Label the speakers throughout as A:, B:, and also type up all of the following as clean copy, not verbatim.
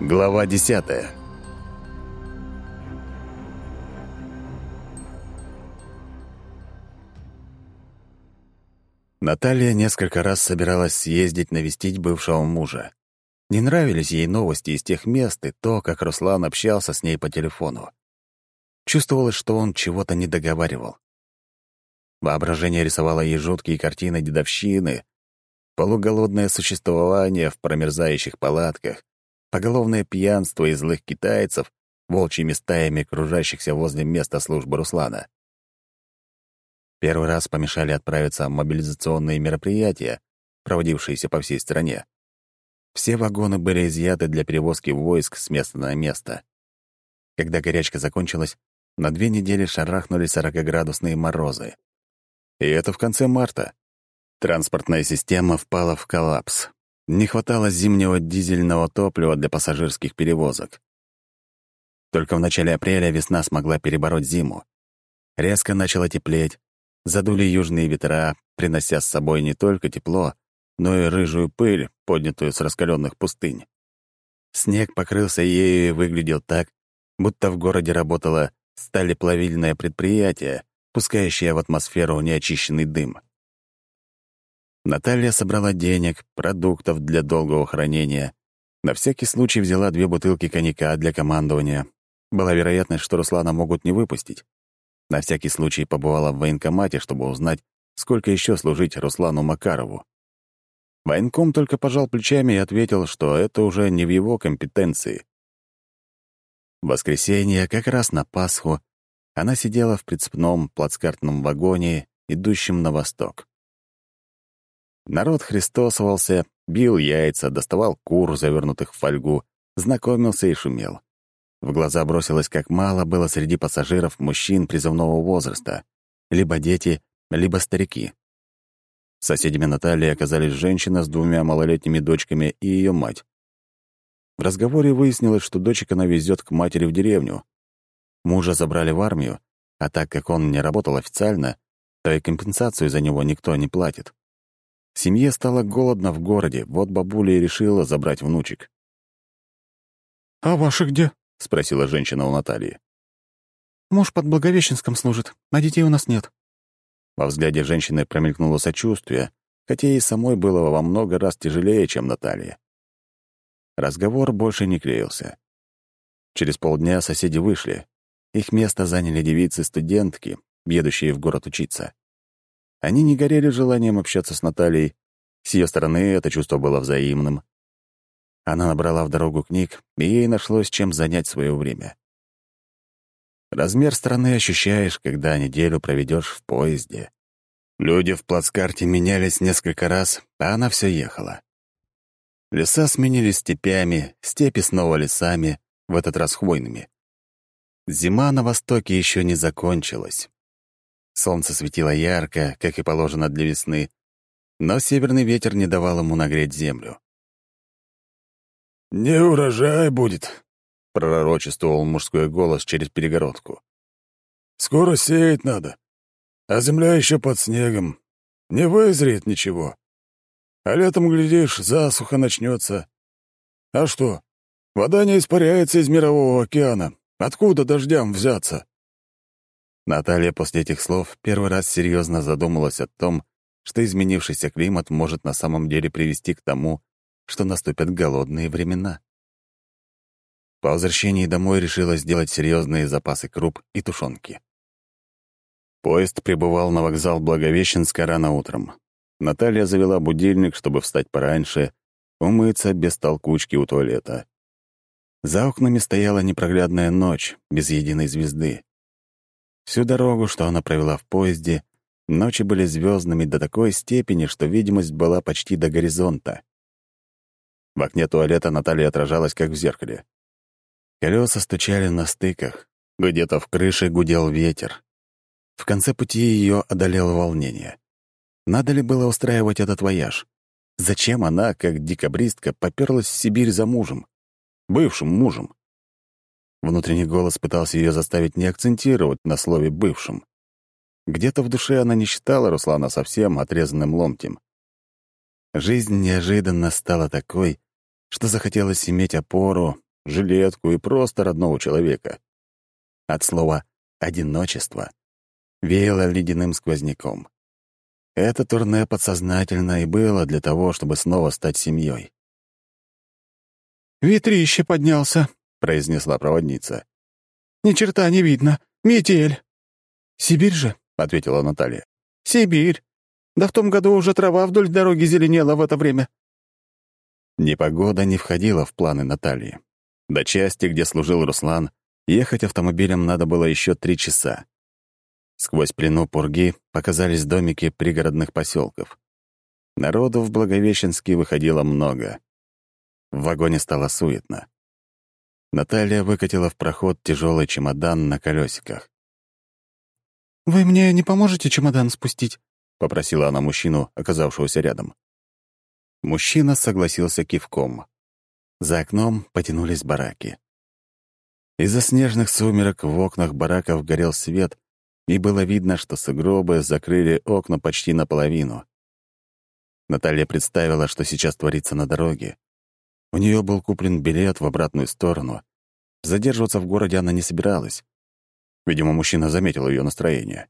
A: Глава 10. Наталья несколько раз собиралась съездить навестить бывшего мужа. Не нравились ей новости из тех мест и то, как Руслан общался с ней по телефону. Чувствовалось, что он чего-то не договаривал. Воображение рисовало ей жуткие картины дедовщины, полуголодное существование в промерзающих палатках, поголовное пьянство и злых китайцев, волчьими стаями кружащихся возле места службы Руслана. Первый раз помешали отправиться мобилизационные мероприятия, проводившиеся по всей стране. Все вагоны были изъяты для перевозки войск с места на место. Когда горячка закончилась, на 2 недели шарахнули 40-градусные морозы. И это в конце марта. Транспортная система впала в коллапс. Не хватало зимнего дизельного топлива для пассажирских перевозок. Только в начале апреля весна смогла перебороть зиму. Резко начало теплеть, задули южные ветра, принося с собой не только тепло, но и рыжую пыль, поднятую с раскаленных пустынь. Снег покрылся ею и выглядел так, будто в городе работало сталеплавильное предприятие, пускающее в атмосферу неочищенный дым. Наталья собрала денег, продуктов для долгого хранения. На всякий случай взяла 2 бутылки коньяка для командования. Была вероятность, что Руслана могут не выпустить. На всякий случай побывала в военкомате, чтобы узнать, сколько еще служить Руслану Макарову. Военком только пожал плечами и ответил, что это уже не в его компетенции. В воскресенье, как раз на Пасху, она сидела в прицепном плацкартном вагоне, идущем на восток. Народ христосовался, бил яйца, доставал кур, завернутых в фольгу, знакомился и шумел. В глаза бросилось, как мало было среди пассажиров мужчин призывного возраста, либо дети, либо старики. Соседями Натальи оказались женщина с 2 малолетними дочками и ее мать. В разговоре выяснилось, что дочек она везет к матери в деревню. Мужа забрали в армию, а так как он не работал официально, то и компенсацию за него никто не платит. Семье стало голодно в городе, вот бабуля и решила забрать внучек.
B: «А ваши где?»
A: — спросила женщина у Натальи.
B: «Муж под Благовещенском служит, а детей у нас нет».
A: Во взгляде женщины промелькнуло сочувствие, хотя ей самой было во много раз тяжелее, чем Наталье. Разговор больше не клеился. Через полдня соседи вышли. Их место заняли девицы-студентки, едущие в город учиться. Они не горели желанием общаться с Натальей. С ее стороны это чувство было взаимным. Она набрала в дорогу книг, и ей нашлось, чем занять свое время. Размер страны ощущаешь, когда неделю проведешь в поезде. Люди в плацкарте менялись несколько раз, а она все ехала. Леса сменились степями, степи снова лесами, в этот раз хвойными. Зима на востоке еще не закончилась. Солнце светило ярко, как и положено для весны, но северный ветер не давал ему нагреть землю.
C: «Не урожай будет»,
A: — пророчествовал мужской голос через перегородку.
C: «Скоро сеять надо, а земля еще под снегом. Не вызреет ничего. А летом, глядишь, засуха начнется. А что, вода не испаряется из мирового океана. Откуда дождям взяться?»
A: Наталья после этих слов первый раз серьезно задумалась о том, что изменившийся климат может на самом деле привести к тому, что наступят голодные времена. По возвращении домой решила сделать серьезные запасы круп и тушенки. Поезд прибывал на вокзал Благовещенска рано утром. Наталья завела будильник, чтобы встать пораньше, умыться без толкучки у туалета. За окнами стояла непроглядная ночь, без единой звезды. Всю дорогу, что она провела в поезде, ночи были звездными до такой степени, что видимость была почти до горизонта. В окне туалета Наталья отражалась, как в зеркале. Колеса стучали на стыках, где-то в крыше гудел ветер. В конце пути ее одолело волнение. Надо ли было устраивать этот вояж? Зачем она, как декабристка, попёрлась в Сибирь за мужем? Бывшим мужем. Внутренний голос пытался ее заставить не акцентировать на слове «бывшим». Где-то в душе она не считала Руслана совсем отрезанным ломтем. Жизнь неожиданно стала такой, что захотелось иметь опору, жилетку и просто родного человека. От слова «одиночество» веяло ледяным сквозняком. Это турне подсознательно и было для того, чтобы снова стать семьей.
B: «Ветрище поднялся», — произнесла проводница. «Ни черта не видно. Метель». «Сибирь же», — ответила Наталья. «Сибирь. Да в том году уже трава вдоль дороги зеленела в это время».
A: Непогода не входила в планы Натальи. До части, где служил Руслан, ехать автомобилем надо было еще 3 часа. Сквозь пелену пурги показались домики пригородных поселков. Народу в Благовещенске выходило много. В вагоне стало суетно. Наталья выкатила в проход тяжелый чемодан на колесиках.
B: «Вы мне не поможете чемодан спустить?»
A: — попросила она мужчину, оказавшегося рядом. Мужчина согласился кивком. За окном потянулись бараки. Из-за снежных сумерек в окнах бараков горел свет, и было видно, что сугробы закрыли окна почти наполовину. Наталья представила, что сейчас творится на дороге. У нее был куплен билет в обратную сторону. Задерживаться в городе она не собиралась. Видимо, мужчина заметил ее настроение.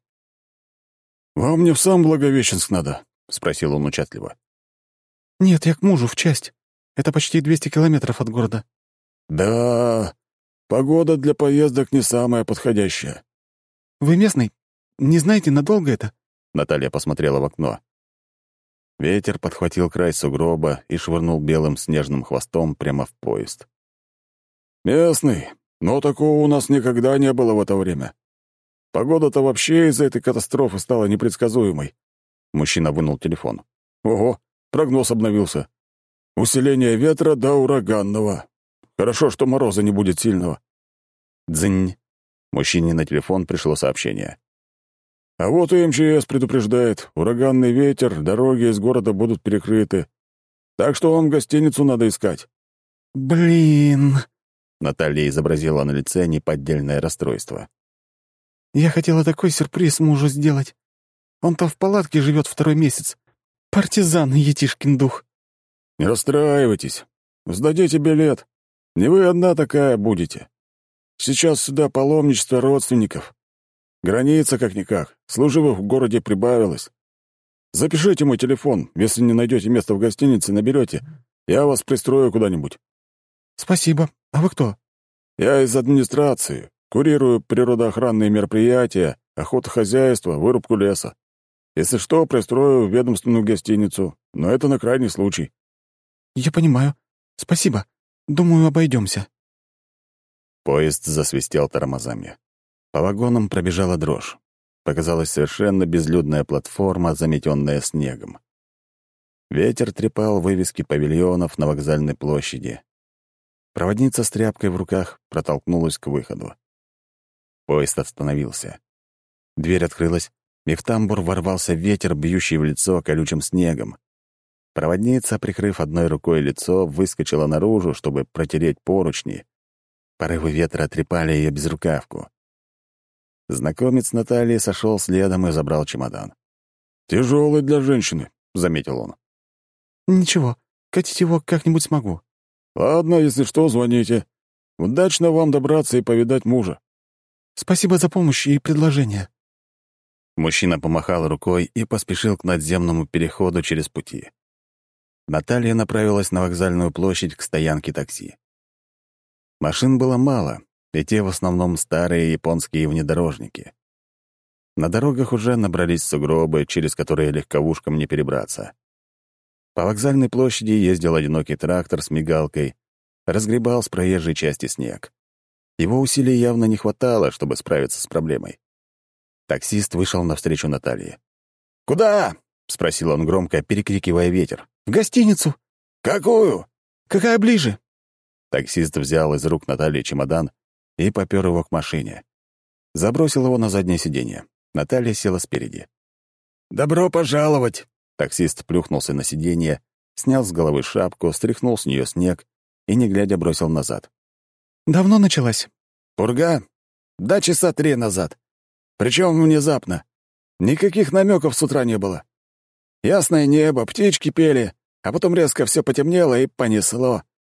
C: «Вам не в сам Благовещенск надо?» — спросил он участливо.
B: «Нет, я к мужу в часть. Это почти 200 километров от города».
C: «Да, погода для поездок не самая подходящая».
B: «Вы местный? Не знаете, надолго это?»
A: Наталья посмотрела в окно. Ветер подхватил край сугроба и швырнул белым снежным хвостом прямо в поезд.
C: «Местный, но такого у нас никогда не было в это время. Погода-то вообще из-за этой катастрофы стала непредсказуемой».
A: Мужчина вынул телефон.
C: «Ого, прогноз обновился. Усиление ветра до ураганного. Хорошо, что мороза не будет сильного».
A: Дзынь. Мужчине на телефон пришло сообщение.
C: «А вот и МЧС предупреждает. Ураганный ветер, дороги из города будут перекрыты. Так что вам гостиницу надо искать».
B: «Блин!»
A: Наталья изобразила на лице неподдельное расстройство.
B: «Я хотела такой сюрприз мужу сделать. Он-то в палатке живет 2-й месяц. Партизан, етишкин дух».
C: «Не расстраивайтесь. Сдадите билет. Не вы одна такая будете. Сейчас сюда паломничество родственников. Граница как-никак. Служивых в городе прибавилось. Запишите мой телефон. Если не найдете место в гостинице, наберете. Я вас пристрою куда-нибудь».
B: «Спасибо. А вы кто?»
C: «Я из администрации. Курирую природоохранные мероприятия, охотохозяйство, вырубку леса. Если что, пристрою в ведомственную гостиницу. Но это на крайний случай».
B: «Я понимаю. Спасибо. Думаю, обойдемся».
A: Поезд засвистел тормозами. По вагонам пробежала дрожь. Показалась совершенно безлюдная платформа, заметенная снегом. Ветер трепал вывески павильонов на вокзальной площади. Проводница с тряпкой в руках протолкнулась к выходу. Поезд остановился. Дверь открылась, и в тамбур ворвался ветер, бьющий в лицо колючим снегом. Проводница, прикрыв одной рукой лицо, выскочила наружу, чтобы протереть поручни. Порывы ветра трепали ее безрукавку. Знакомец Натальи сошел следом и забрал чемодан.
C: «Тяжелый для женщины», — заметил он.
B: «Ничего, катить его как-нибудь смогу».
C: «Ладно, если что, звоните. Удачно вам добраться и повидать мужа».
B: «Спасибо за помощь и предложение».
A: Мужчина помахал рукой и поспешил к надземному переходу через пути. Наталья направилась на вокзальную площадь к стоянке такси. Машин было мало, и те в основном старые японские внедорожники. На дорогах уже набрались сугробы, через которые легковушкам не перебраться. По вокзальной площади ездил одинокий трактор с мигалкой, разгребал с проезжей части снег. Его усилий явно не хватало, чтобы справиться с проблемой. Таксист вышел навстречу Наталье.
C: «Куда?»
A: — спросил он громко, перекрикивая ветер.
B: «В гостиницу».
C: «Какую?»
B: «Какая ближе?»
A: Таксист взял из рук Натальи чемодан и попёр его к машине. Забросил его на заднее сиденье. Наталья села спереди.
C: «Добро пожаловать!»
A: Таксист плюхнулся на сиденье, снял с головы шапку, стряхнул с нее снег и, не глядя, бросил назад.
B: «Давно началась?»
C: «Пурга? Да, часа 3 назад. Причем внезапно. Никаких намеков с утра не было. Ясное небо, птички пели, а потом резко все потемнело и понесло.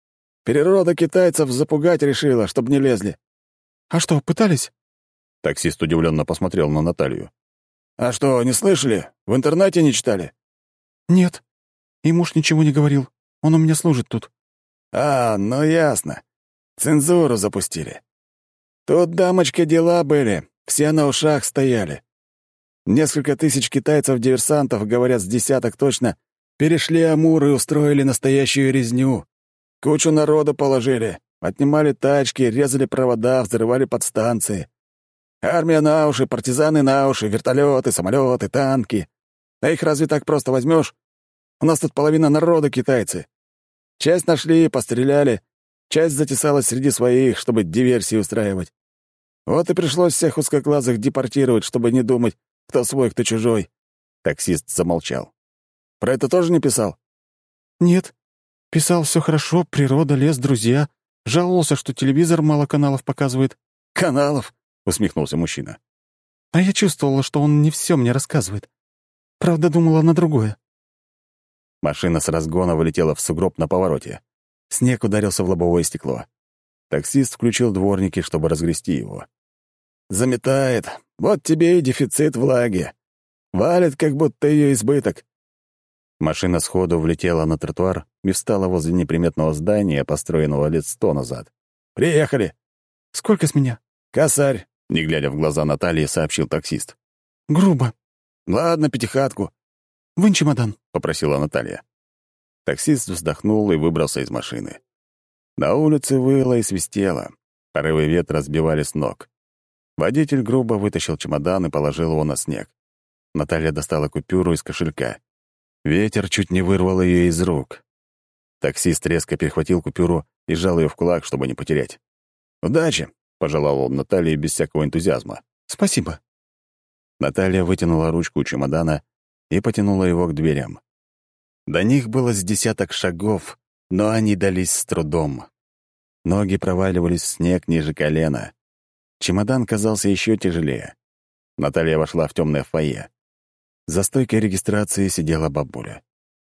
C: Природа китайцев запугать решила, чтобы не лезли».
B: «А что, пытались?»
A: Таксист удивленно посмотрел на Наталью.
C: «А что, не слышали? В интернете не читали?»
B: «Нет. И муж ничего не говорил. Он у меня служит тут».
C: «А, ну ясно. Цензуру запустили. Тут, дамочка, дела были, все на ушах стояли. Несколько тысяч китайцев-диверсантов, говорят, с десяток точно, перешли Амур и устроили настоящую резню. Кучу народа положили, отнимали тачки, резали провода, взрывали подстанции. Армия на уши, партизаны на уши, вертолеты, самолеты, танки. А их разве так просто возьмешь? У нас тут половина народа китайцы. Часть нашли, постреляли, часть затесалась среди своих, чтобы диверсии устраивать. Вот и пришлось всех узкоглазых депортировать, чтобы не думать, кто свой, кто чужой».
A: Таксист замолчал.
C: «Про это тоже не писал?»
B: «Нет. Писал, все хорошо, природа, лес, друзья. Жаловался, что телевизор мало каналов показывает».
C: «Каналов?»
A: — усмехнулся мужчина.
B: «А я чувствовала, что он не все мне рассказывает. Правда, думала на другое».
A: Машина с разгона вылетела в сугроб на повороте. Снег ударился в лобовое стекло. Таксист включил дворники, чтобы разгрести его.
C: «Заметает. Вот тебе и дефицит влаги. Валит, как будто ее избыток».
A: Машина сходу влетела на тротуар и встала возле неприметного здания, построенного лет 100 назад.
C: «Приехали».
B: «Сколько с меня?»
C: «Косарь»,
A: — не глядя в глаза Натальи, сообщил таксист.
B: «Грубо».
C: «Ладно, пятихатку».
B: «Вынь чемодан»,
A: — попросила Наталья. Таксист вздохнул и выбрался из машины. На улице выло и свистело. Порывы ветра сбивали с ног. Водитель грубо вытащил чемодан и положил его на снег. Наталья достала купюру из кошелька. Ветер чуть не вырвал ее из рук. Таксист резко перехватил купюру и сжал ее в кулак, чтобы не потерять. «Удачи!» — пожелал он Наталье без всякого энтузиазма.
B: «Спасибо».
A: Наталья вытянула ручку чемодана и потянула его к дверям. До них было с десяток шагов, но они дались с трудом. Ноги проваливались в снег ниже колена. Чемодан казался еще тяжелее. Наталья вошла в темное фойе. За стойкой регистрации сидела бабуля.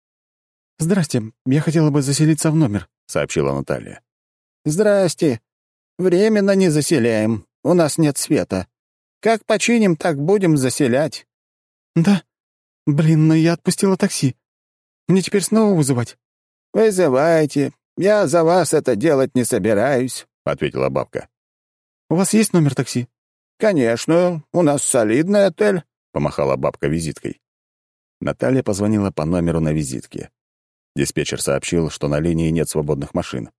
B: «Здрасте, я хотела бы заселиться в номер»,
A: — сообщила Наталья.
D: «Здрасте. Временно не заселяем. У нас нет света. Как починим, так будем заселять».
B: «Да? Блин, но я отпустила такси. Мне теперь снова вызывать?»
D: «Вызывайте. Я за вас это делать не собираюсь»,
A: — ответила бабка.
B: «У вас есть номер такси?»
D: «Конечно. У нас солидный отель»,
A: — помахала бабка визиткой. Наталья позвонила по номеру на визитке. Диспетчер сообщил, что на линии нет свободных машин.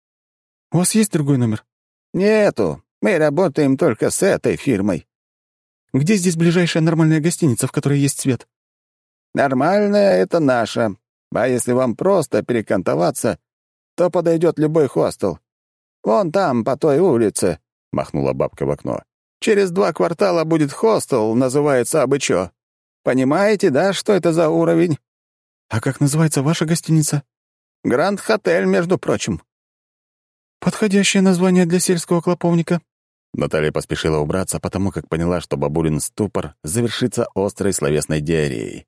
B: «У вас есть другой номер?»
D: «Нету. Мы работаем только с этой фирмой».
B: «Где здесь ближайшая нормальная гостиница, в которой есть свет?»
D: «Нормальная — это наша. А если вам просто перекантоваться, то подойдет любой хостел. Вон там, по той улице», —
A: махнула бабка в окно.
D: «Через 2 квартала будет хостел, называется абы чё. Понимаете, да, что это за уровень?»
B: «А как называется ваша гостиница?»
D: «Гранд-хотель, между прочим».
B: «Подходящее название для сельского клоповника».
A: Наталья поспешила убраться, потому как поняла, что бабулин ступор завершится острой словесной диареей.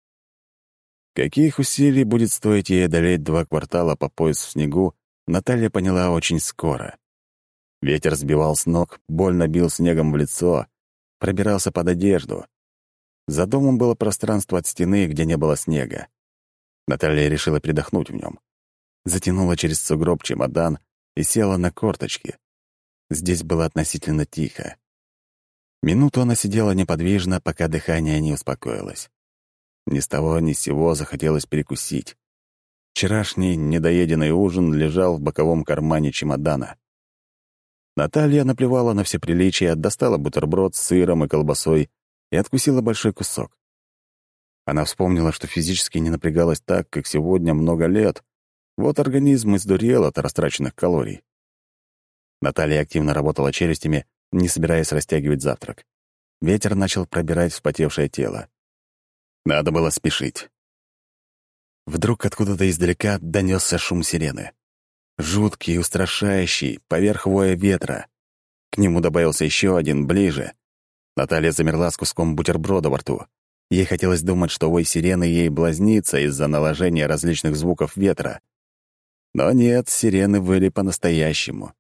A: Каких усилий будет стоить ей одолеть 2 квартала по пояс в снегу, Наталья поняла очень скоро. Ветер сбивал с ног, больно бил снегом в лицо, пробирался под одежду. За домом было пространство от стены, где не было снега. Наталья решила передохнуть в нем. Затянула через сугроб чемодан и села на корточки. Здесь было относительно тихо. Минуту она сидела неподвижно, пока дыхание не успокоилось. Ни с того ни с сего захотелось перекусить. Вчерашний недоеденный ужин лежал в боковом кармане чемодана. Наталья наплевала на все приличия, достала бутерброд с сыром и колбасой и откусила большой кусок. Она вспомнила, что физически не напрягалась так, как сегодня много лет. Вот организм издурел от растраченных калорий. Наталья активно работала челюстями, не собираясь растягивать завтрак. Ветер начал пробирать вспотевшее тело. Надо было спешить. Вдруг откуда-то издалека донесся шум сирены. Жуткий и устрашающий, поверх воя ветра. К нему добавился еще один, ближе. Наталья замерла с куском бутерброда во рту. Ей хотелось думать, что вой сирены ей блазнится из-за наложения различных звуков ветра. Но нет, сирены выли по-настоящему.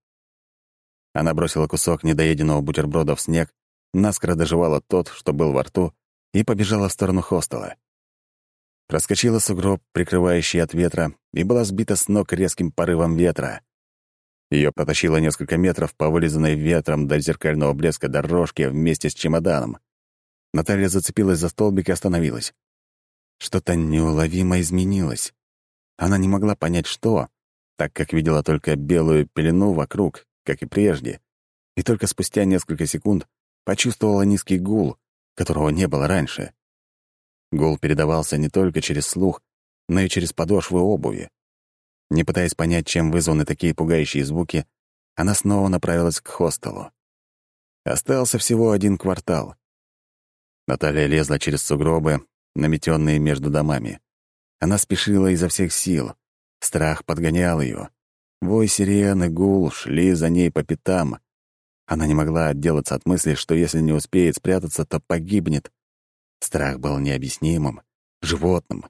A: Она бросила кусок недоеденного бутерброда в снег, наскоро дожевала тот, что был во рту, и побежала в сторону хостела. Проскочила сугроб, прикрывающий от ветра, и была сбита с ног резким порывом ветра. Ее протащило несколько метров по вылизанной ветром до зеркального блеска дорожке вместе с чемоданом. Наталья зацепилась за столбик и остановилась. Что-то неуловимо изменилось. Она не могла понять, что, так как видела только белую пелену вокруг, как и прежде, и только спустя несколько секунд почувствовала низкий гул, которого не было раньше. Гул передавался не только через слух, но и через подошвы обуви. Не пытаясь понять, чем вызваны такие пугающие звуки, она снова направилась к хостелу. Остался всего 1 квартал. Наталья лезла через сугробы, наметенные между домами. Она спешила изо всех сил. Страх подгонял ее. Вой сирен и гул шли за ней по пятам. Она не могла отделаться от мысли, что если не успеет спрятаться, то погибнет. Страх был необъяснимым, животным.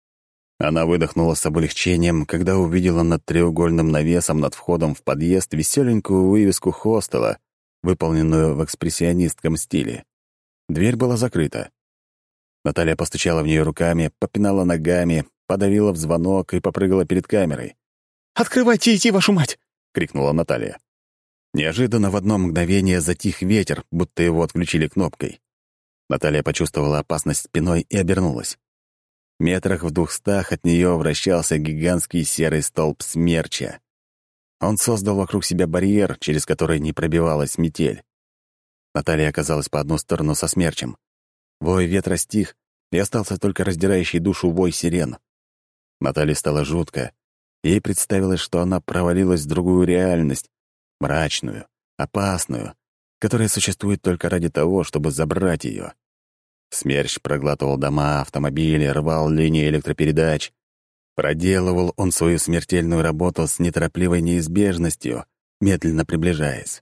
A: Она выдохнула с облегчением, когда увидела над треугольным навесом над входом в подъезд веселенькую вывеску хостела, выполненную в экспрессионистском стиле. Дверь была закрыта. Наталья постучала в нее руками, попинала ногами, подавила в звонок и попрыгала перед камерой.
B: «Открывайте, идти, вашу мать!» — крикнула Наталья.
A: Неожиданно в одно мгновение затих ветер, будто его отключили кнопкой. Наталья почувствовала опасность спиной и обернулась. Метрах в 200 от нее вращался гигантский серый столб смерча. Он создал вокруг себя барьер, через который не пробивалась метель. Наталья оказалась по одну сторону со смерчем. Вой ветра стих, и остался только раздирающий душу вой сирен. Наталье стало жутко. Ей представилось, что она провалилась в другую реальность, мрачную, опасную, которая существует только ради того, чтобы забрать ее. Смерч проглатывал дома, автомобили, рвал линии электропередач. Проделывал он свою смертельную работу с неторопливой неизбежностью, медленно приближаясь.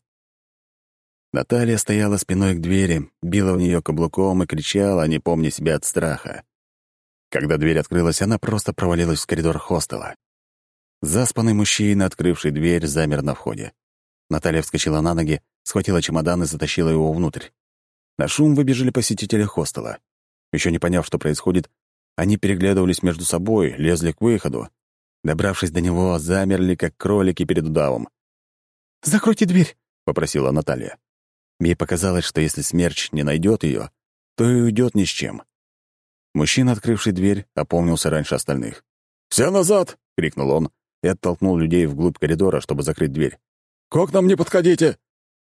A: Наталья стояла спиной к двери, била в нее каблуком и кричала, не помня себя от страха. Когда дверь открылась, она просто провалилась в коридор хостела. Заспанный мужчина, открывший дверь, замер на входе. Наталья вскочила на ноги, схватила чемодан и затащила его внутрь. На шум выбежали посетители хостела. Еще не поняв, что происходит, они переглядывались между собой, лезли к выходу. Добравшись до него, замерли, как кролики перед удавом.
B: «Закройте дверь!»
A: — попросила Наталья. Ей показалось, что если смерч не найдет ее, то и уйдет ни с чем. Мужчина, открывший дверь, опомнился раньше остальных.
C: «Все назад!»
A: — крикнул он и оттолкнул людей вглубь коридора, чтобы закрыть дверь.
C: «К окнам не подходите!»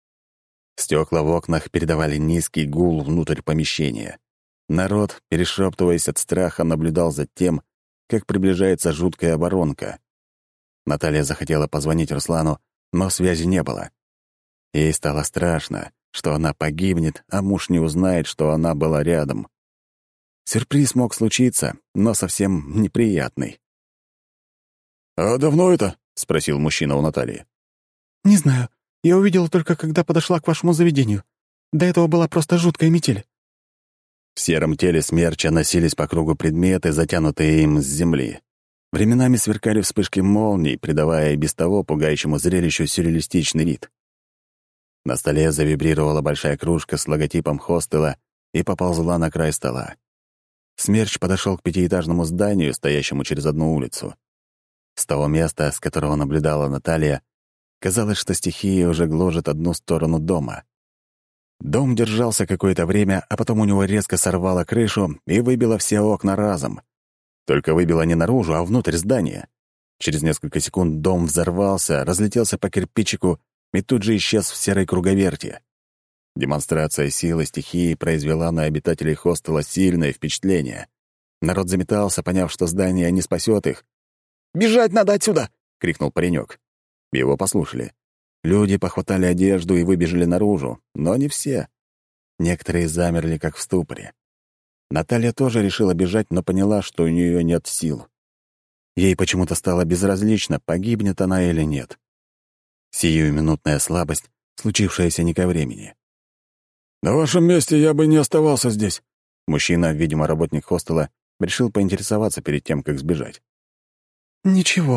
A: Стекла в окнах передавали низкий гул внутрь помещения. Народ, перешептываясь от страха, наблюдал за тем, как приближается жуткая оборонка. Наталья захотела позвонить Руслану, но связи не было. Ей стало страшно, что она погибнет, а муж не узнает, что она была рядом. Сюрприз мог случиться, но совсем неприятный.
C: «А давно это?»
A: — спросил мужчина у Натальи.
B: «Не знаю. Я увидела только, когда подошла к вашему заведению. До этого была просто жуткая метель».
A: В сером теле смерча носились по кругу предметы, затянутые им с земли. Временами сверкали вспышки молний, придавая и без того пугающему зрелищу сюрреалистичный вид. На столе завибрировала большая кружка с логотипом хостела и поползла на край стола. Смерч подошел к 5-этажному зданию, стоящему через одну улицу. С того места, с которого наблюдала Наталья, казалось, что стихия уже гложет одну сторону дома. Дом держался какое-то время, а потом у него резко сорвало крышу и выбило все окна разом. Только выбило не наружу, а внутрь здания. Через несколько секунд дом взорвался, разлетелся по кирпичику и тут же исчез в серой круговерти. Демонстрация силы стихии произвела на обитателей хостела сильное впечатление. Народ заметался, поняв, что здание не спасет их.
B: «Бежать надо отсюда!»
A: — крикнул паренек. Его послушали. Люди похватали одежду и выбежали наружу, но не все. Некоторые замерли, как в ступоре. Наталья тоже решила бежать, но поняла, что у нее нет сил. Ей почему-то стало безразлично, погибнет она или нет. Сиюминутная слабость, случившаяся не ко времени.
C: «На вашем месте я бы не оставался здесь».
A: Мужчина, видимо, работник хостела, решил поинтересоваться перед тем, как сбежать.
B: «Ничего,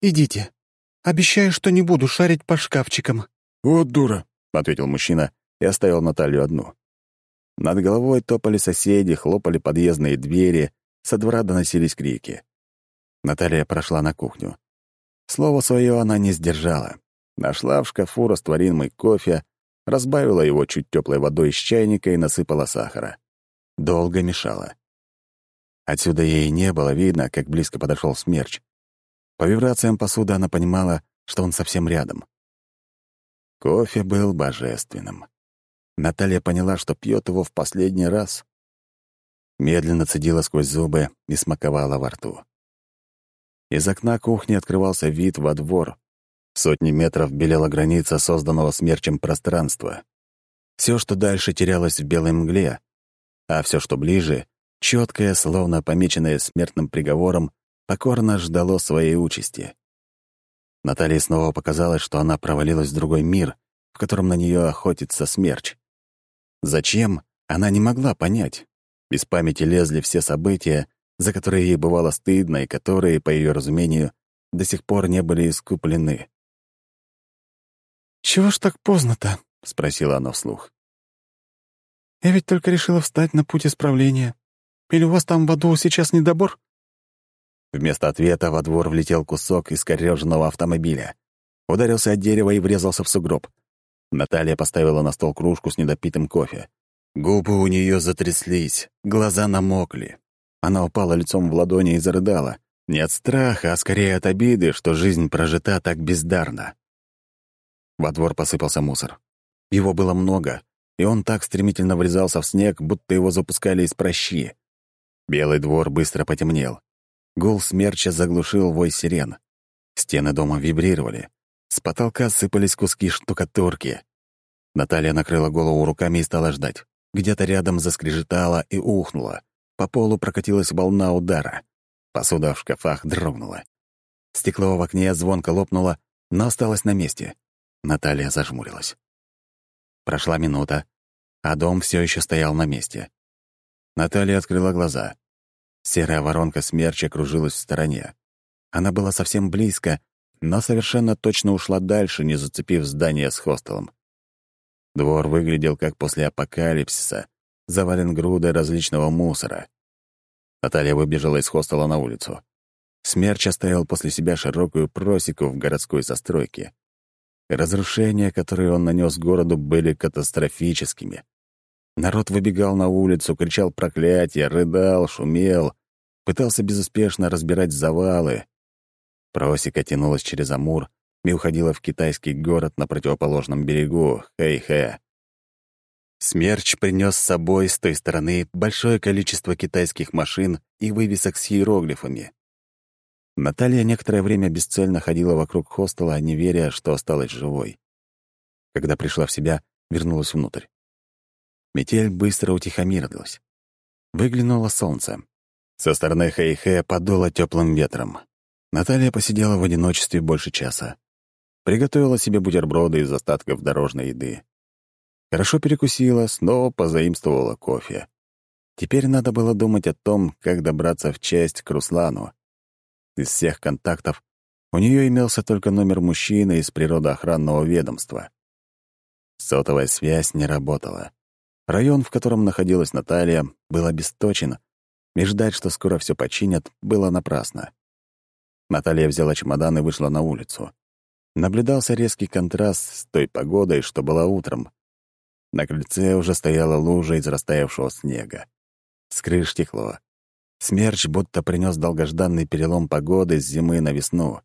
B: Идите. Обещаю, что не буду шарить по шкафчикам».
C: «Вот дура»,
A: — ответил мужчина и оставил Наталью одну. Над головой топали соседи, хлопали подъездные двери, со двора доносились крики. Наталья прошла на кухню. Слово свое она не сдержала. Нашла в шкафу растворимый кофе, разбавила его чуть теплой водой из чайника и насыпала сахара. Долго мешала. Отсюда ей не было видно, как близко подошел смерч. По вибрациям посуды она понимала, что он совсем рядом. Кофе был божественным. Наталья поняла, что пьет его в последний раз. Медленно цедила сквозь зубы и смаковала во рту. Из окна кухни открывался вид во двор. В сотни метров белела граница созданного смерчем пространства. Все, что дальше, терялось в белой мгле, а все, что ближе, четкое, словно помеченное смертным приговором, покорно ждало своей участи. Наталье снова показалось, что она провалилась в другой мир, в котором на нее охотится смерч. Зачем, она не могла понять. Из памяти лезли все события, за которые ей бывало стыдно и которые, по ее разумению, до сих пор не были искуплены.
B: «Чего ж так поздно-то?»
A: — спросила она вслух.
B: «Я ведь только решила встать на путь исправления. Или у вас там в аду сейчас недобор?»
A: Вместо ответа во двор влетел кусок искорёженного автомобиля. Ударился от дерева и врезался в сугроб. Наталья поставила на стол кружку с недопитым кофе. Губы у нее затряслись, глаза намокли. Она упала лицом в ладони и зарыдала. Не от страха, а скорее от обиды, что жизнь прожита так бездарно. Во двор посыпался мусор. Его было много, и он так стремительно врезался в снег, будто его запускали из пращи. Белый двор быстро потемнел. Гул смерча заглушил вой сирен. Стены дома вибрировали. С потолка сыпались куски штукатурки. Наталья накрыла голову руками и стала ждать. Где-то рядом заскрежетала и ухнула. По полу прокатилась волна удара. Посуда в шкафах дрогнула. Стекло в окне звонко лопнуло, но осталось на месте. Наталья зажмурилась. Прошла минута, а дом все еще стоял на месте. Наталья открыла глаза. Серая воронка смерча кружилась в стороне. Она была совсем близко, но совершенно точно ушла дальше, не зацепив здание с хостелом. Двор выглядел как после апокалипсиса, завален грудой различного мусора. Наталья выбежала из хостела на улицу. Смерч оставил после себя широкую просеку в городской застройке. Разрушения, которые он нанес городу, были катастрофическими. Народ выбегал на улицу, кричал проклятия, рыдал, шумел, пытался безуспешно разбирать завалы. Просека тянулась через Амур и уходила в китайский город на противоположном берегу, Хэйхэ. Смерч принес с собой с той стороны большое количество китайских машин и вывесок с иероглифами. Наталья некоторое время бесцельно ходила вокруг хостела, не веря, что осталась живой. Когда пришла в себя, вернулась внутрь. Метель быстро утихомирилась. Выглянуло солнце. Со стороны Хэйхэ подуло теплым ветром. Наталья посидела в одиночестве больше часа. Приготовила себе бутерброды из остатков дорожной еды. Хорошо перекусила, снова позаимствовала кофе. Теперь надо было думать о том, как добраться в часть к Руслану. Из всех контактов у нее имелся только номер мужчины из природоохранного ведомства. Сотовая связь не работала. Район, в котором находилась Наталья, был обесточен, и ждать, что скоро все починят, было напрасно. Наталья взяла чемодан и вышла на улицу. Наблюдался резкий контраст с той погодой, что была утром. На крыльце уже стояла лужа из растаявшего снега. С крыш текло. Смерч будто принес долгожданный перелом погоды с зимы на весну.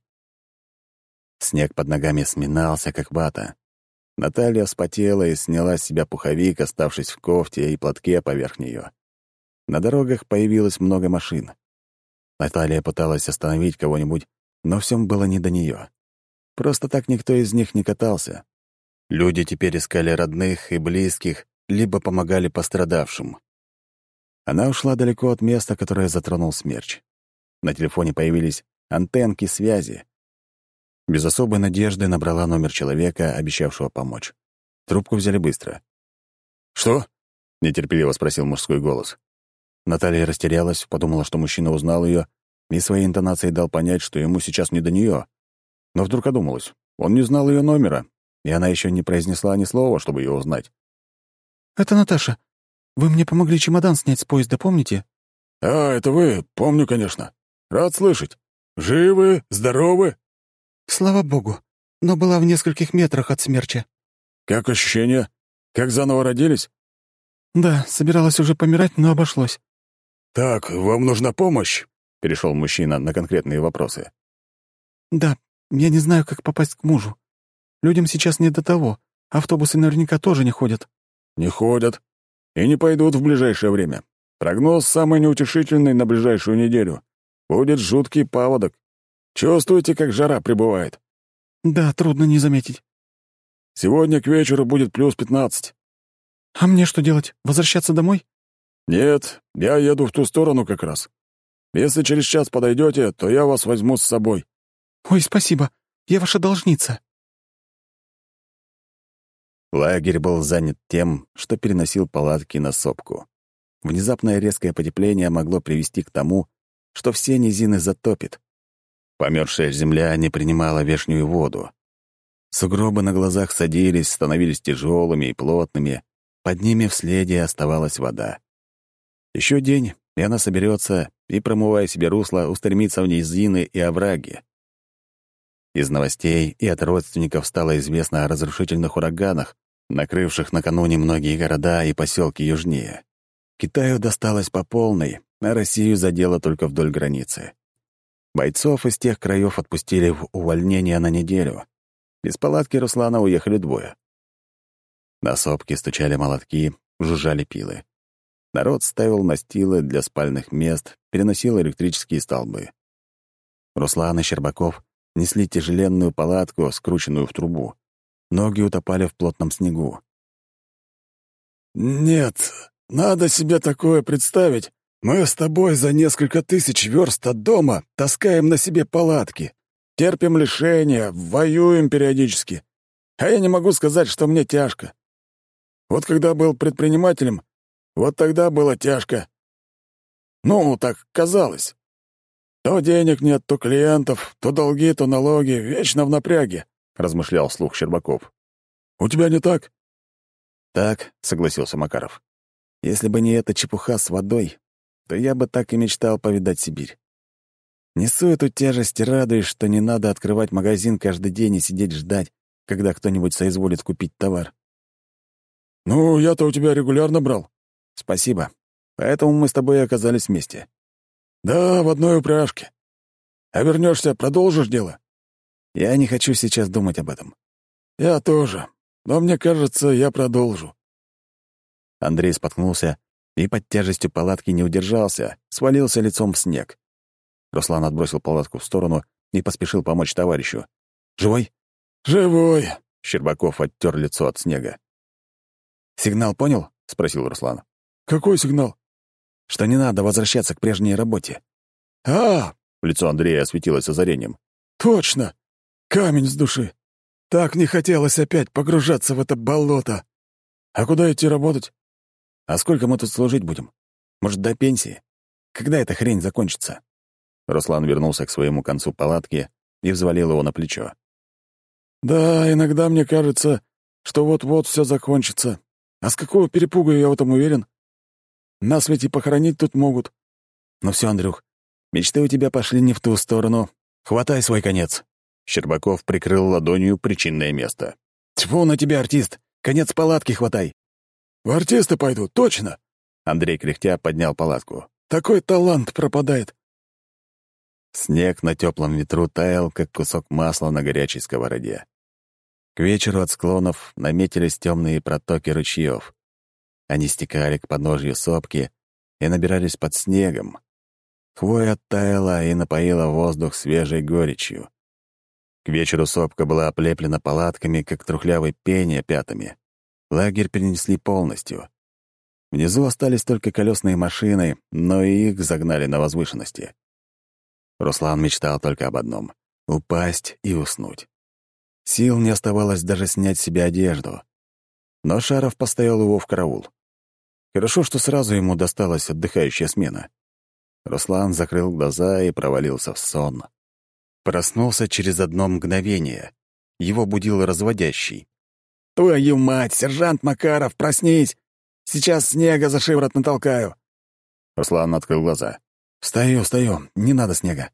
A: Снег под ногами сминался, как вата. Наталья вспотела и сняла с себя пуховик, оставшись в кофте и платке поверх нее. На дорогах появилось много машин. Наталья пыталась остановить кого-нибудь, но всем было не до нее. Просто так никто из них не катался. Люди теперь искали родных и близких, либо помогали пострадавшим. Она ушла далеко от места, которое затронул смерч. На телефоне появились антенки связи. Без особой надежды набрала номер человека, обещавшего помочь. Трубку взяли быстро. «Что?» — нетерпеливо спросил мужской голос. Наталья растерялась, подумала, что мужчина узнал ее, и своей интонацией дал понять, что ему сейчас не до нее. Но вдруг одумалась. Он не знал ее номера, и она еще не произнесла ни слова, чтобы его узнать.
B: «Это Наташа. Вы мне помогли чемодан снять с поезда, помните?»
C: «А, это вы? Помню, конечно. Рад слышать. Живы? Здоровы?»
B: «Слава богу. Но была в нескольких метрах от смерча».
C: «Как ощущения? Как заново родились?»
B: «Да, собиралась уже помирать, но обошлось».
C: «Так, вам нужна помощь?» — перешел мужчина на конкретные вопросы.
B: «Да, я не знаю, как попасть к мужу. Людям сейчас не до того. Автобусы наверняка тоже не ходят».
C: «Не ходят. И не пойдут в ближайшее время. Прогноз самый неутешительный на ближайшую неделю. Будет жуткий паводок. Чувствуете, как жара прибывает?»
B: «Да, трудно не заметить».
C: «Сегодня к вечеру будет плюс 15.
B: «А мне что делать? Возвращаться домой?»
C: «Нет, я еду в ту сторону как раз. Если через час подойдете, то я вас возьму с собой».
B: «Ой, спасибо. Я ваша должница».
A: Лагерь был занят тем, что переносил палатки на сопку. Внезапное резкое потепление могло привести к тому, что все низины затопит. Померзшая земля не принимала вешнюю воду. Сугробы на глазах садились, становились тяжелыми и плотными. Под ними в следе оставалась вода. Еще день, и она соберется и, промывая себе русло, устремится в низины и овраги. Из новостей и от родственников стало известно о разрушительных ураганах, накрывших накануне многие города и поселки южнее. Китаю досталось по полной, а Россию задело только вдоль границы. Бойцов из тех краев отпустили в увольнение на неделю. Из палатки Руслана уехали двое. На сопке стучали молотки, жужжали пилы. Народ ставил настилы для спальных мест, переносил электрические столбы. Руслан и Щербаков несли тяжеленную палатку, скрученную в трубу. Ноги утопали в плотном снегу.
C: «Нет, надо себе такое представить. Мы с тобой за несколько тысяч верст от дома таскаем на себе палатки, терпим лишения, воюем периодически. А я не могу сказать, что мне тяжко. Вот когда был предпринимателем, вот тогда было тяжко. Ну, так казалось. То денег нет, то клиентов, то долги, то налоги, вечно в напряге», — размышлял вслух Щербаков. «У тебя не так?»
A: «Так», — согласился Макаров. «Если бы не эта чепуха с водой, то я бы так и мечтал повидать Сибирь. Несу эту тяжесть и радуюсь, что не надо открывать магазин каждый день и сидеть ждать, когда кто-нибудь соизволит купить товар».
C: «Ну, я-то у тебя регулярно брал».
A: «Спасибо. Поэтому мы с тобой и оказались вместе».
C: «Да, в одной упряжке. А вернешься, продолжишь дело?»
A: «Я не хочу сейчас думать об этом».
C: «Я тоже. Но мне кажется, я продолжу».
A: Андрей споткнулся и под тяжестью палатки не удержался, свалился лицом в снег. Руслан отбросил палатку в сторону и поспешил помочь товарищу. «Живой?»
C: «Живой!»
A: — Щербаков оттер лицо от снега. «Сигнал понял?» — спросил Руслан.
C: «Какой сигнал?»
A: «Что не надо возвращаться к прежней работе».
C: «А,
A: Лицо Андрея осветилось озарением.
C: точно! Камень с души! Так не хотелось опять погружаться в это болото! А куда идти работать?»
A: «А сколько мы тут служить будем? Может, до пенсии? Когда эта хрень закончится?» Руслан вернулся к своему концу палатки и взвалил его на плечо.
C: «Да, иногда мне кажется, что вот-вот все закончится. А с какого перепугу я в этом уверен? Нас ведь и похоронить тут могут».
A: «Ну все, Андрюх, мечты у тебя пошли не в ту сторону. Хватай свой конец». Щербаков прикрыл ладонью причинное место. «Тьфу на тебя, артист! Конец палатки хватай!»
C: «В артисты пойду, точно!»
A: Андрей кряхтя поднял палатку.
C: «Такой талант пропадает!»
A: Снег на теплом ветру таял, как кусок масла на горячей сковороде. К вечеру от склонов наметились темные протоки ручьев. Они стекали к подножью сопки и набирались под снегом. Хвоя оттаяла и напоила воздух свежей горечью. К вечеру сопка была оплеплена палатками, как трухлявый пень опятами. Лагерь перенесли полностью. Внизу остались только колесные машины, но и их загнали на возвышенности. Руслан мечтал только об одном — упасть и уснуть. Сил не оставалось даже снять с себя одежду. Но Шаров поставил его в караул. Хорошо, что сразу ему досталась отдыхающая смена. Руслан закрыл глаза и провалился в сон. Проснулся через одно мгновение. Его будил разводящий.
C: «Твою мать, сержант Макаров, проснись! Сейчас снега за шиворот натолкаю!»
A: Руслан открыл глаза.
B: «Встаю, не надо снега».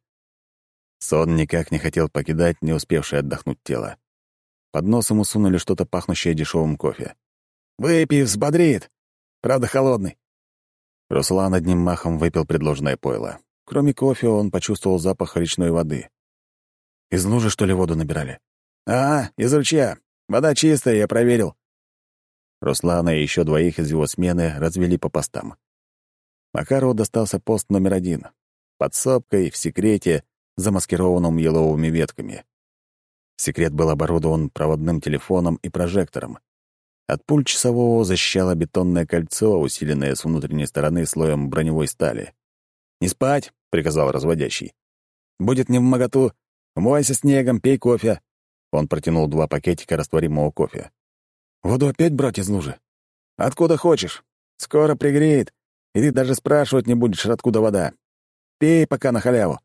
A: Сон никак не хотел покидать не успевшее отдохнуть тело. Под нос ему сунули что-то пахнущее дешевым кофе.
C: «Выпей, взбодрит. Правда, холодный».
A: Руслан одним махом выпил предложенное пойло. Кроме кофе, он почувствовал запах речной воды.
B: «Из лужи, что ли, воду набирали?»
C: Из ручья. Вода чистая, я проверил».
A: Руслана и еще двоих из его смены развели по постам. Макарову достался пост номер 1. Под сопкой, в секрете, замаскированном еловыми ветками. Секрет был оборудован проводным телефоном и прожектором. От пуль часового защищало бетонное кольцо, усиленное с внутренней стороны слоем броневой стали.
C: «Не спать», — приказал разводящий.
A: «Будет невмоготу. Умывайся снегом, пей кофе». Он протянул 2 пакетика растворимого кофе.
B: «Воду опять брать из лужи?»
C: «Откуда хочешь. Скоро пригреет, и ты даже спрашивать не будешь, откуда вода. Пей пока на халяву».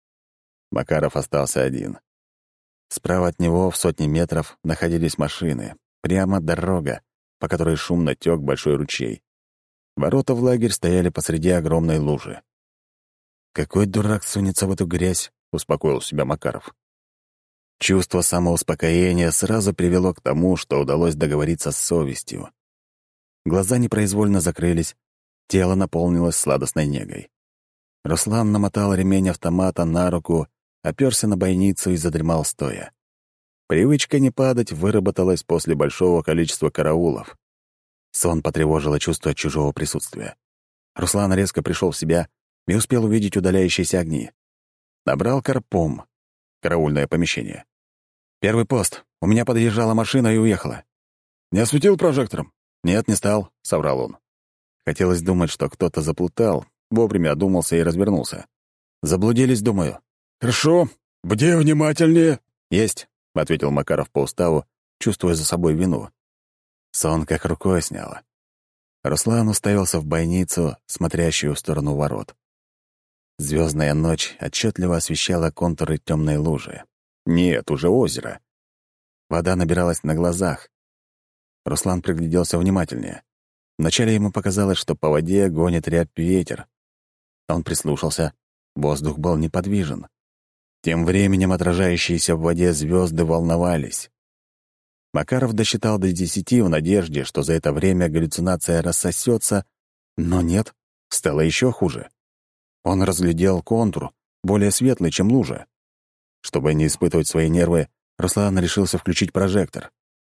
A: Макаров остался один. Справа от него, в сотни метров, находились машины. Прямо дорога, по которой шумно тёк большой ручей. Ворота в лагерь стояли посреди огромной лужи.
B: «Какой дурак сунется в эту грязь?» — успокоил себя Макаров.
A: Чувство самоуспокоения сразу привело к тому, что удалось договориться с совестью. Глаза непроизвольно закрылись, тело наполнилось сладостной негой. Руслан намотал ремень автомата на руку, оперся на бойницу и задремал стоя. Привычка не падать выработалась после большого количества караулов. Сон потревожило чувство чужого присутствия. Руслан резко пришел в себя и успел увидеть удаляющиеся огни. Набрал карпом. Караульное помещение. «Первый пост. У меня подъезжала машина и уехала».
B: «Не осветил прожектором?»
A: «Нет, не стал», — соврал он. Хотелось думать, что кто-то заплутал, вовремя одумался и развернулся. «Заблудились, думаю».
B: «Хорошо. Бди внимательнее».
A: «Есть», — ответил Макаров по уставу, чувствуя за собой вину. Сон как рукой сняло. Руслан уставился в бойницу, смотрящую в сторону ворот. Звездная ночь отчетливо освещала контуры темной лужи. Нет, уже озеро. Вода набиралась на глазах. Руслан пригляделся внимательнее. Вначале ему показалось, что по воде гонит рябь ветер. Он прислушался. Воздух был неподвижен. Тем временем отражающиеся в воде звезды волновались. Макаров досчитал до 10 в надежде, что за это время галлюцинация рассосется, но нет, стало еще хуже. Он разглядел контур, более светлый, чем лужа. Чтобы не испытывать свои нервы, Руслан решился включить прожектор.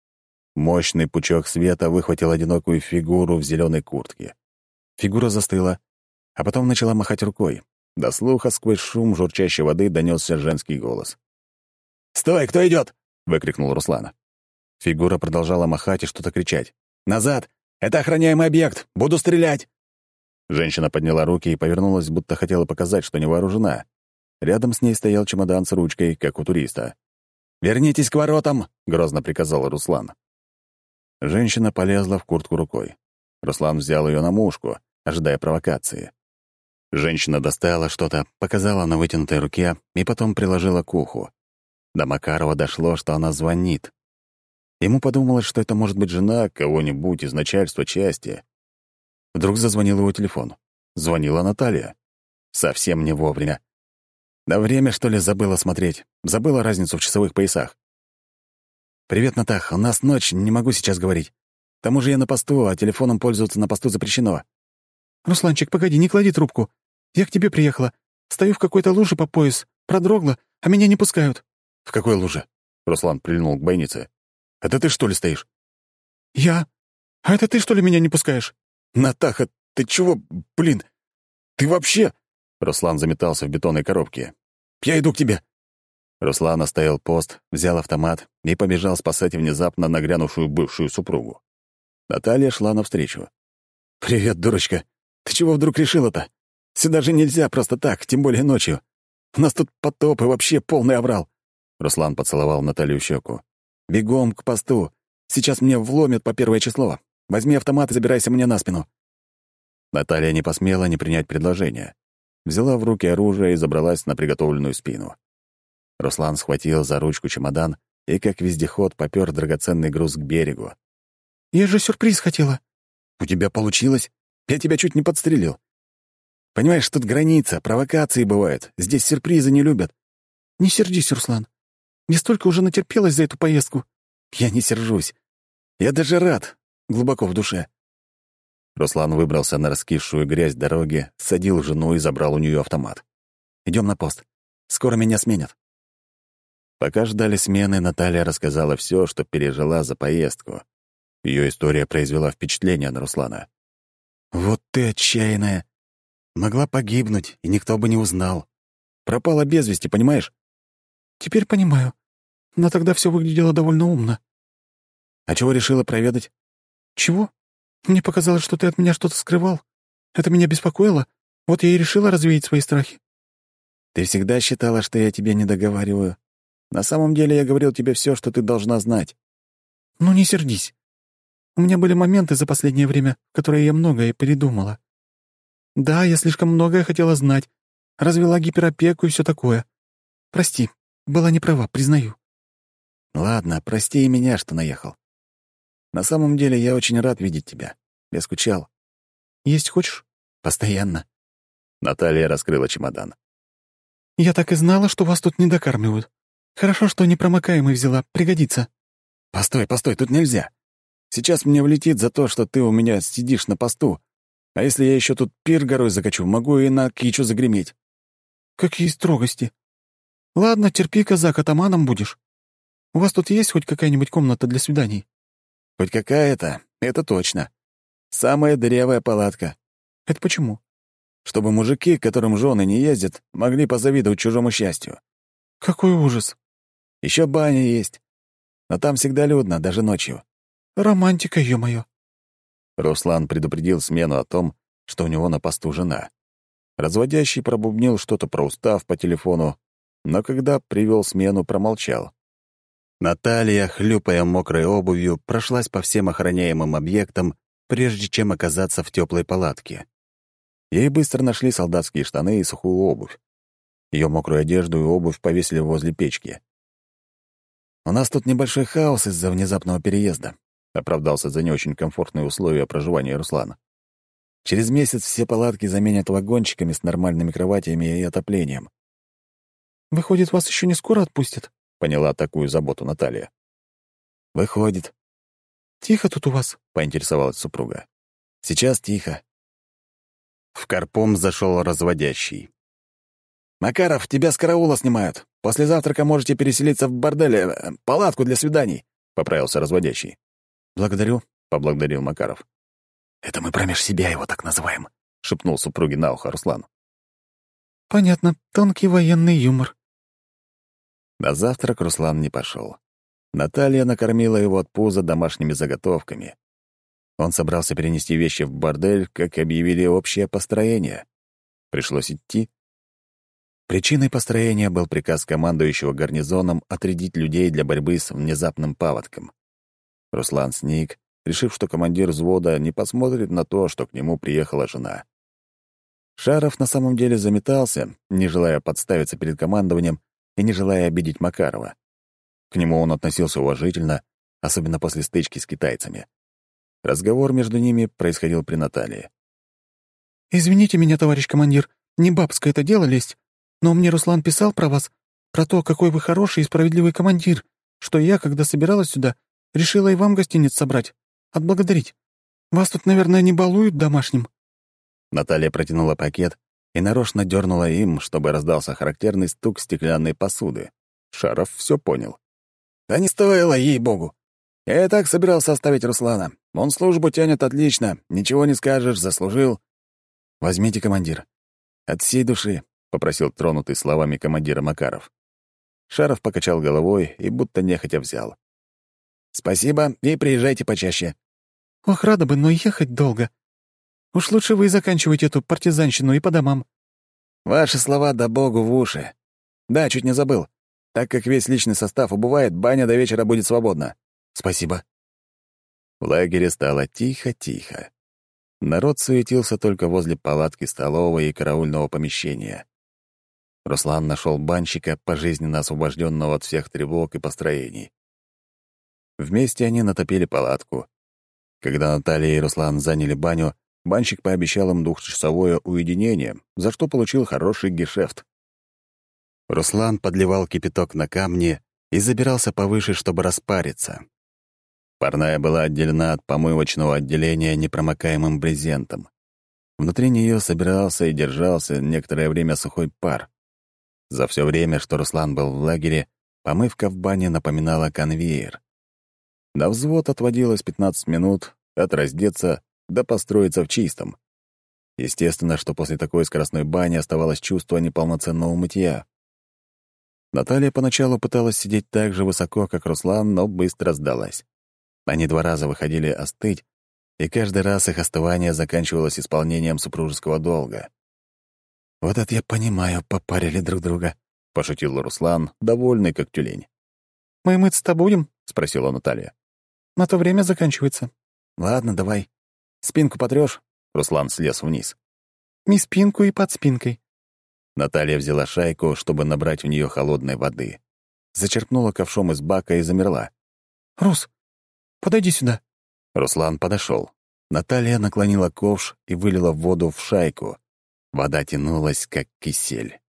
A: Мощный пучок света выхватил одинокую фигуру в зеленой куртке. Фигура застыла, а потом начала махать рукой. До слуха сквозь шум журчащей воды донесся женский голос.
C: «Стой, кто идет?
A: Выкрикнул Руслан. Фигура продолжала махать и что-то кричать.
C: «Назад! Это охраняемый объект! Буду стрелять!»
A: Женщина подняла руки и повернулась, будто хотела показать, что не вооружена. Рядом с ней стоял чемодан с ручкой, как у туриста.
C: «Вернитесь к воротам!»
A: — грозно приказал Руслан. Женщина полезла в куртку рукой. Руслан взял ее на мушку, ожидая провокации. Женщина достала что-то, показала на вытянутой руке и потом приложила к уху. До Макарова дошло, что она звонит. Ему подумалось, что это может быть жена кого-нибудь из начальства части. Вдруг зазвонил его телефон. Звонила Наталья. Совсем не вовремя. Да время, что ли, забыла смотреть. Забыла разницу в часовых поясах. «Привет, Натах, у нас ночь, не могу сейчас говорить. К тому же я на посту, а телефоном пользоваться на посту запрещено».
B: «Русланчик, погоди, не клади трубку. Я к тебе приехала. Стою в какой-то луже по пояс, продрогла, а меня не пускают».
A: «В какой луже?» Руслан прильнул к бойнице. «Это ты, что ли, стоишь?»
B: «Я? А это ты, что ли, меня не пускаешь?»
A: «Натаха, ты чего, блин? Ты вообще...» Руслан заметался в бетонной коробке. «Я иду к тебе!» Руслан оставил пост, взял автомат и побежал спасать внезапно нагрянувшую бывшую супругу. Наталья шла навстречу. «Привет, дурочка. Ты чего вдруг решила-то? Сюда же нельзя просто так, тем более ночью. У нас тут потоп и вообще полный аврал». Руслан поцеловал Наталью в щеку. «Бегом к посту. Сейчас мне вломят по 1 число. Возьми автомат и забирайся мне на спину». Наталья не посмела не принять предложение. Взяла в руки оружие и забралась на приготовленную спину. Руслан схватил за ручку чемодан и, как вездеход, попёр драгоценный груз к берегу.
B: «Я же сюрприз хотела».
A: «У тебя получилось? Я тебя чуть не подстрелил. Понимаешь, тут граница, провокации бывают. Здесь сюрпризы не любят».
B: «Не сердись, Руслан. Я столько уже натерпелась за эту поездку».
A: «Я не сержусь. Я даже рад, глубоко в душе». Руслан выбрался на раскисшую грязь дороги, садил жену и забрал у нее автомат. «Идем на пост. Скоро меня сменят». Пока ждали смены, Наталья рассказала все, что пережила за поездку. Ее история произвела впечатление на Руслана. «Вот ты отчаянная. Могла погибнуть, и никто бы не узнал. Пропала без вести, понимаешь?»
B: «Теперь понимаю. Но тогда все выглядело довольно умно».
A: «А чего решила проведать?»
B: «Чего? Мне показалось, что ты от меня что-то скрывал. Это меня беспокоило. Вот я и решила развеять свои страхи».
A: «Ты всегда считала, что я тебе не договариваю. На самом деле я говорил тебе все, что ты должна знать».
B: «Ну, не сердись. У меня были моменты за последнее время, в которые я многое передумала. Да, я слишком многое хотела знать, развела гиперопеку и все такое. Прости, была не права, признаю».
A: «Ладно, прости и меня, что наехал. На самом деле я очень рад видеть тебя. Я скучал».
B: «Есть хочешь?»
A: «Постоянно». Наталья раскрыла чемодан.
B: «Я так и знала, что вас тут не докармливают. Хорошо, что непромокаемый взяла, пригодится».
A: «Постой, тут нельзя. Сейчас мне влетит за то, что ты у меня сидишь на посту. А если я еще тут пир горой закачу, могу и на кичу загреметь».
B: «Какие строгости. Ладно, терпи, казак, атаманом будешь. У вас тут есть хоть какая-нибудь комната для свиданий?»
A: «Хоть какая-то, это точно. Самая дырявая палатка.
B: «Это почему?»
A: Чтобы мужики, к которым жены не ездят, могли позавидовать чужому счастью.
B: «Какой ужас!»
A: Еще баня есть. Но там всегда людно, даже ночью».
B: «Романтика, ё-моё!»
A: Руслан предупредил смену о том, что у него на посту жена. Разводящий пробубнил что-то про устав по телефону, но когда привел смену, промолчал. Наталья, хлюпая мокрой обувью, прошлась по всем охраняемым объектам, прежде чем оказаться в теплой палатке. Ей быстро нашли солдатские штаны и сухую обувь. Ее мокрую одежду и обувь повесили возле печки. «У нас тут небольшой хаос из-за внезапного переезда», — оправдался за не очень комфортные условия проживания Руслана. «Через месяц все палатки заменят вагончиками с нормальными кроватями и отоплением».
B: «Выходит, вас еще не скоро отпустят?»
A: — поняла такую заботу Наталья. «Выходит».
B: «Тихо тут у вас?»
A: — поинтересовалась супруга. «Сейчас тихо». В Карпом зашел разводящий. «Макаров, тебя с караула снимают. После завтрака можете переселиться в бордель, палатку для свиданий», — поправился разводящий. «Благодарю», — поблагодарил Макаров. «Это мы промеж себя его так называем», — шепнул супруге на ухо Руслан.
B: «Понятно, тонкий военный юмор».
A: На завтрак Руслан не пошел. Наталья накормила его от пуза домашними заготовками. Он собрался перенести вещи в бордель, как объявили общее построение. Пришлось идти. Причиной построения был приказ командующего гарнизоном отрядить людей для борьбы с внезапным паводком. Руслан сник, решив, что командир взвода не посмотрит на то, что к нему приехала жена. Шаров на самом деле заметался, не желая подставиться перед командованием и не желая обидеть Макарова. К нему он относился уважительно, особенно после стычки с китайцами. Разговор между ними происходил при Наталье.
B: «Извините меня, товарищ командир, не бабское это дело лезть, но мне Руслан писал про вас, про то, какой вы хороший и справедливый командир, что я, когда собиралась сюда, решила и вам гостиниц собрать, отблагодарить. Вас тут, наверное, не балуют домашним».
A: Наталья протянула пакет и нарочно дернула им, чтобы раздался характерный стук стеклянной посуды. Шаров все понял. «Да не стоило, ей-богу! Я и так собирался оставить Руслана. Он службу тянет отлично, ничего не скажешь, заслужил». «Возьмите, командир. От всей души», — попросил тронутый словами командира Макаров. Шаров покачал головой и будто нехотя взял. «Спасибо, и приезжайте почаще».
B: «Ох, рада бы, но ехать долго. Уж лучше вы и заканчивайте эту партизанщину и по домам».
A: «Ваши слова да богу в уши. Да, чуть не забыл. Так как весь личный состав убывает, баня до вечера будет свободна». «Спасибо». В лагере стало тихо-тихо. Народ суетился только возле палатки столовой и караульного помещения. Руслан нашел банщика, пожизненно освобожденного от всех тревог и построений. Вместе они натопили палатку. Когда Наталья и Руслан заняли баню, банщик пообещал им 2-часовое уединение, за что получил хороший гешефт. Руслан подливал кипяток на камни и забирался повыше, чтобы распариться. Парная была отделена от помывочного отделения непромокаемым брезентом. Внутри нее собирался и держался некоторое время сухой пар. За все время, что Руслан был в лагере, помывка в бане напоминала конвейер. На взвод отводилось 15 минут от раздеться до построиться в чистом. Естественно, что после такой скоростной бани оставалось чувство неполноценного мытья. Наталья поначалу пыталась сидеть так же высоко, как Руслан, но быстро сдалась. Они 2 раза выходили остыть, и каждый раз их остывание заканчивалось исполнением супружеского долга. «Вот это я понимаю, попарили друг друга», — пошутил Руслан, довольный как тюлень.
B: «Мы мыться-то будем?»
A: — спросила Наталья.
B: «На то время заканчивается».
A: «Ладно, давай. Спинку потрёшь?» Руслан слез вниз.
B: «И спинку, и под спинкой».
A: Наталья взяла шайку, чтобы набрать в нее холодной воды. Зачерпнула ковшом из бака и замерла.
B: «Рус, подойди сюда».
A: Руслан подошел. Наталья наклонила ковш и вылила воду в шайку. Вода тянулась, как кисель.